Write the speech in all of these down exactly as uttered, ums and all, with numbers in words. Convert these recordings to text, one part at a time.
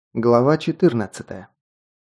Глава четырнадцатая.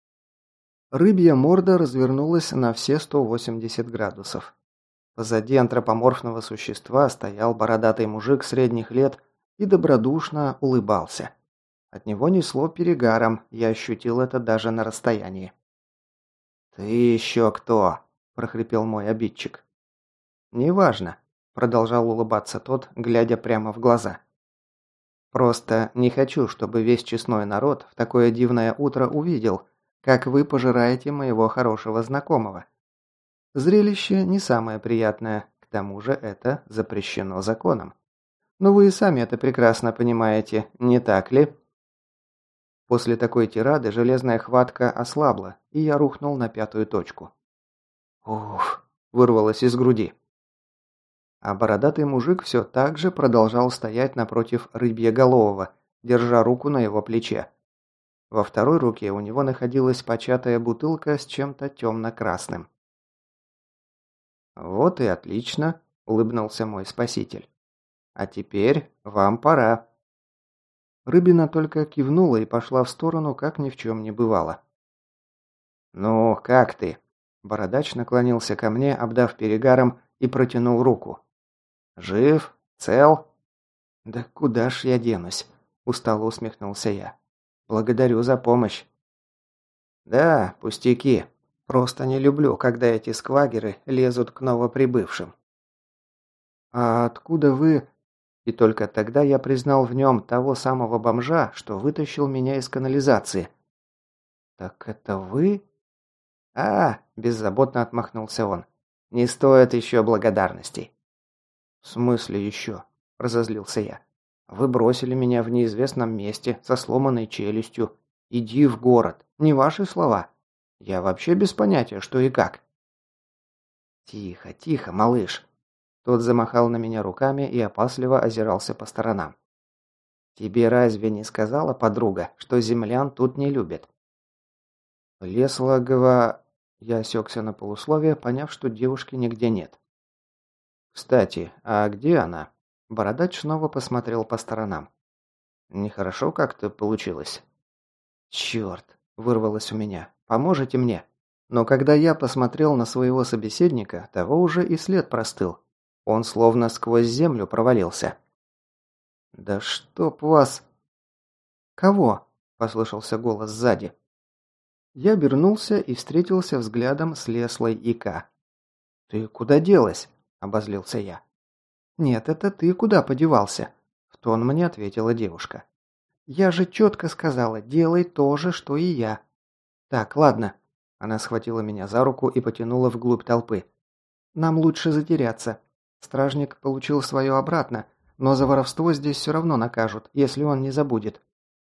Рыбья морда развернулась на все сто восемьдесят градусов. Позади антропоморфного существа стоял бородатый мужик средних лет и добродушно улыбался. От него несло перегаром, я ощутил это даже на расстоянии. «Ты еще кто?» – прохрипел мой обидчик. «Неважно», – продолжал улыбаться тот, глядя прямо в глаза. «Просто не хочу, чтобы весь честной народ в такое дивное утро увидел, как вы пожираете моего хорошего знакомого. Зрелище не самое приятное, к тому же это запрещено законом. Но вы и сами это прекрасно понимаете, не так ли?» После такой тирады железная хватка ослабла, и я рухнул на пятую точку. «Уф!» – вырвалось из груди. А бородатый мужик все так же продолжал стоять напротив рыбьеголового, держа руку на его плече. Во второй руке у него находилась початая бутылка с чем-то темно-красным. «Вот и отлично», – улыбнулся мой спаситель. «А теперь вам пора». Рыбина только кивнула и пошла в сторону, как ни в чем не бывало. «Ну, как ты?» Бородач наклонился ко мне, обдав перегаром, и протянул руку. «Жив? Цел?» «Да куда ж я денусь?» – устало усмехнулся я. «Благодарю за помощь». «Да, пустяки. Просто не люблю, когда эти сквагеры лезут к новоприбывшим». «А откуда вы...» И только тогда я признал в нем того самого бомжа, что вытащил меня из канализации. «Так это вы?» «А!» – беззаботно отмахнулся он. «Не стоит еще благодарностей». «В смысле еще?» – разозлился я. «Вы бросили меня в неизвестном месте со сломанной челюстью. Иди в город. Не ваши слова. Я вообще без понятия, что и как». «Тихо, тихо, малыш». Тот замахал на меня руками и опасливо озирался по сторонам. «Тебе разве не сказала подруга, что землян тут не любят?» «Леслагова...» Я осекся на полусловие, поняв, что девушки нигде нет. «Кстати, а где она?» Бородач снова посмотрел по сторонам. «Нехорошо как-то получилось». «Черт!» – вырвалось у меня. «Поможете мне?» Но когда я посмотрел на своего собеседника, того уже и след простыл. Он словно сквозь землю провалился. «Да чтоб вас...» «Кого?» – послышался голос сзади. Я обернулся и встретился взглядом с Леслой ИК. «Ты куда делась?» – обозлился я. «Нет, это ты куда подевался?» – в тон мне ответила девушка. «Я же четко сказала, делай то же, что и я». «Так, ладно». Она схватила меня за руку и потянула вглубь толпы. «Нам лучше затеряться. Стражник получил свое обратно, но за воровство здесь все равно накажут, если он не забудет».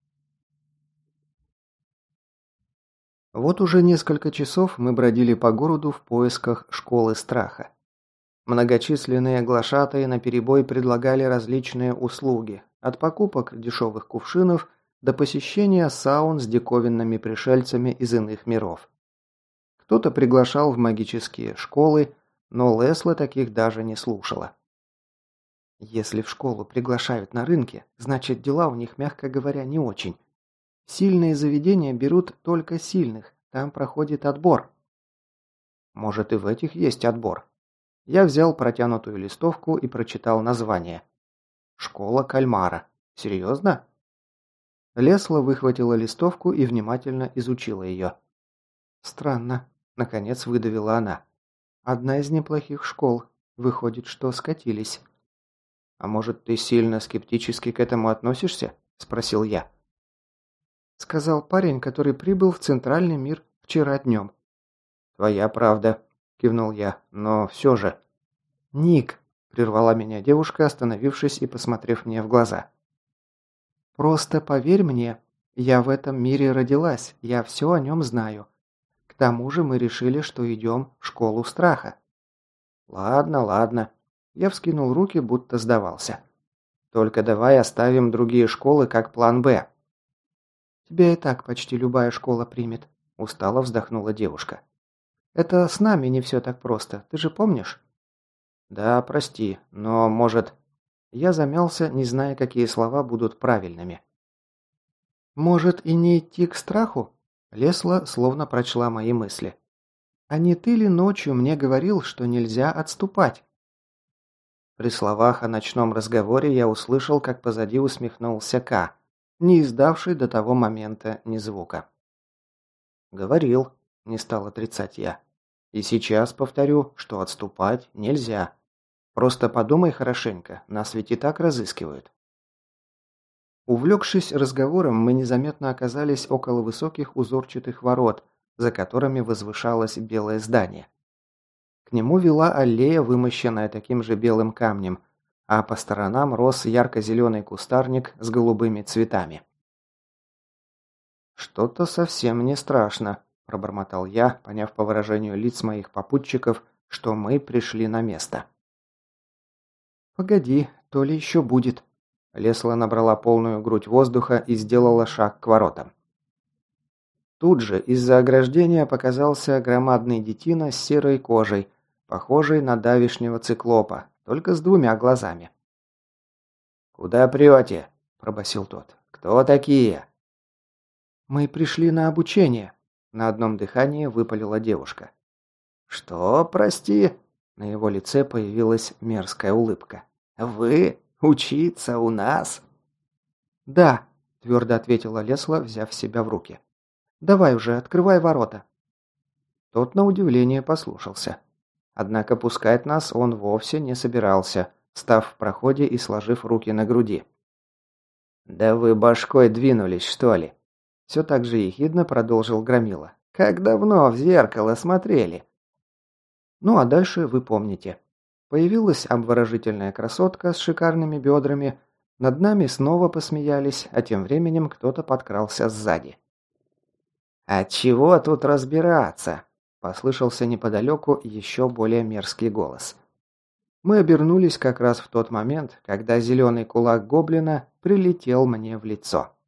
Вот уже несколько часов мы бродили по городу в поисках школы страха. Многочисленные глашатаи наперебой предлагали различные услуги, от покупок дешевых кувшинов до посещения саун с диковинными пришельцами из иных миров. Кто-то приглашал в магические школы, но Лесла таких даже не слушала. Если в школу приглашают на рынке, значит дела у них, мягко говоря, не очень. Сильные заведения берут только сильных, там проходит отбор. Может, и в этих есть отбор. Я взял протянутую листовку и прочитал название. «Школа кальмара». Серьезно? Лесла выхватила листовку и внимательно изучила ее. «Странно», — наконец выдавила она. «Одна из неплохих школ. Выходит, что скатились». «А может, ты сильно скептически к этому относишься?» – спросил я. Сказал парень, который прибыл в центральный мир вчера днем. «Твоя правда», – кивнул я, – «но все же...» «Ник», – прервала меня девушка, остановившись и посмотрев мне в глаза. «Просто поверь мне, я в этом мире родилась, я все о нем знаю. К тому же мы решили, что идем в школу страха». «Ладно, ладно». Я вскинул руки, будто сдавался. «Только давай оставим другие школы как план «Б». «Тебя и так почти любая школа примет», – устало вздохнула девушка. «Это с нами не все так просто, ты же помнишь?» «Да, прости, но, может...» Я замялся, не зная, какие слова будут правильными. Может, и не идти к страху? Лесла словно прочла мои мысли. А не ты ли ночью мне говорил, что нельзя отступать? При словах о ночном разговоре я услышал, как позади усмехнулся К, не издавший до того момента ни звука. «Говорил», – не стал отрицать я. «И сейчас повторю, что отступать нельзя. Просто подумай хорошенько, нас ведь и так разыскивают». Увлекшись разговором, мы незаметно оказались около высоких узорчатых ворот, за которыми возвышалось белое здание. К нему вела аллея, вымощенная таким же белым камнем, а по сторонам рос ярко-зеленый кустарник с голубыми цветами. «Что-то совсем не страшно», – пробормотал я, поняв по выражению лиц моих попутчиков, что мы пришли на место. «Погоди, то ли еще будет». Лесла набрала полную грудь воздуха и сделала шаг к воротам. Тут же из-за ограждения показался громадный детина с серой кожей, похожий на давишнего циклопа, только с двумя глазами. «Куда прете?» – пробасил тот. «Кто такие?» «Мы пришли на обучение», – на одном дыхании выпалила девушка. «Что, прости?» – на его лице появилась мерзкая улыбка. «Вы? Учиться у нас?» «Да», – твердо ответила Лесла, взяв себя в руки. «Давай уже, открывай ворота». Тот на удивление послушался. Однако пускать нас он вовсе не собирался, став в проходе и сложив руки на груди. «Да вы башкой двинулись, что ли?» Все так же ехидно продолжил Громила. «Как давно в зеркало смотрели?» Ну а дальше вы помните. Появилась обворожительная красотка с шикарными бедрами, над нами снова посмеялись, а тем временем кто-то подкрался сзади. «А чего тут разбираться?» – послышался неподалеку еще более мерзкий голос. Мы обернулись как раз в тот момент, когда зеленый кулак гоблина прилетел мне в лицо.